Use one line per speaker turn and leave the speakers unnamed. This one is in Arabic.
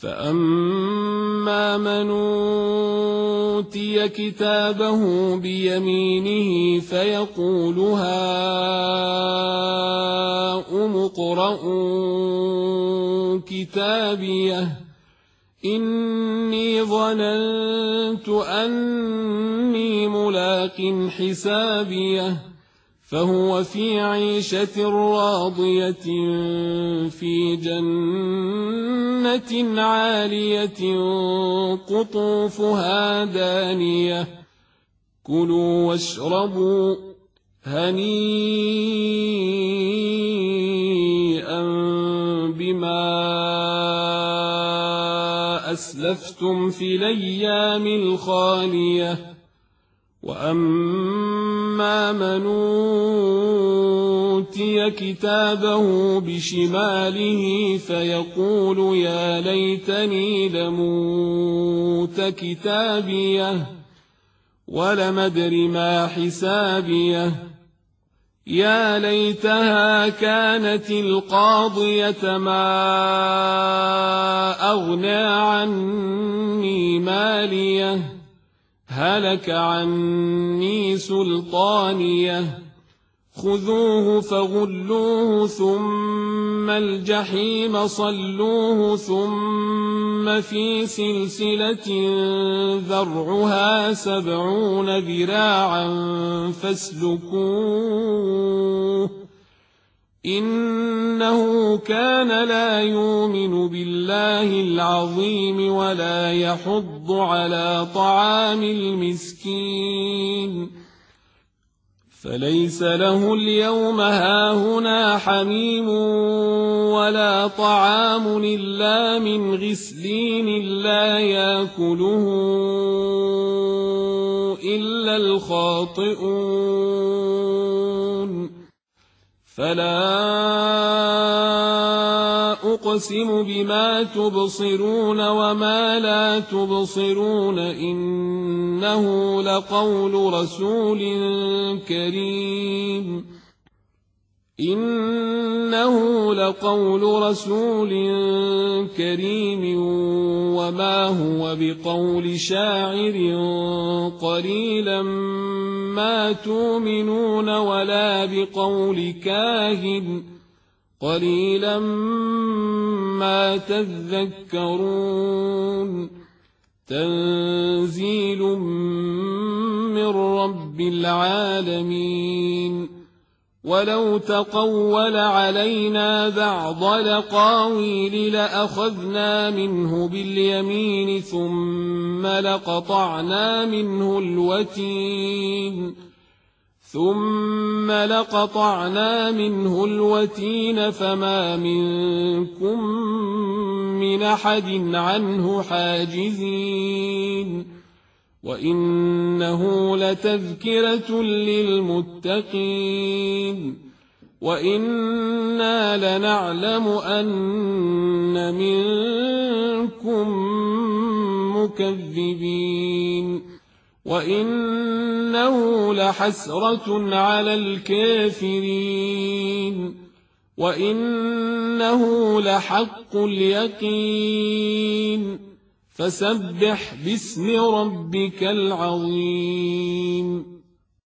فأما من أوتي كتابه بيمينه فيقول هاؤم اقرءوا كتابيه إني ظننت أني ملاق حسابيه فهو في عيشة راضية في جنة عالية قطوفها دانية كلوا واشربوا هنيئا بما أسلفتم في الأيام الخالية وأما من أوتي كتابه بشماله فيقول يا ليتني لموت كتابيه ولم أدر ما حسابيه يا ليتها كانت القاضية ما أغنى عني ماليه هلك عني سلطانيه خذوه فغلوه ثم الجحيم صلوه ثم في سلسلة ذرعها 70 ذراعا فاسلكوه إنه كان لا يؤمن بالله العظيم ولا يحض على طعام المسكين فليس له اليوم هاهنا حميم ولا طعام إلا من غسلين لا يأكله إلا الخاطئون فلا أقسم بما تبصرون وما لا تبصرون إنه لقول رسول كريم وما هو بقول شاعر قليلا ما تؤمنون ولا بقول كاهن قليلا ما تذكرون تنزيل من رب العالمين ولو تقول علينا بعض الأقاويل لأخذنا منه باليمين ثم لقطعنا منه الوتين فما منكم من أحد عنه حاجزين وإنه لتذكرة للمتقين وإنا لنعلم أن منكم مكذبين وإنه لحسرة على الكافرين وإنه لحق اليقين فسبح باسم ربك العظيم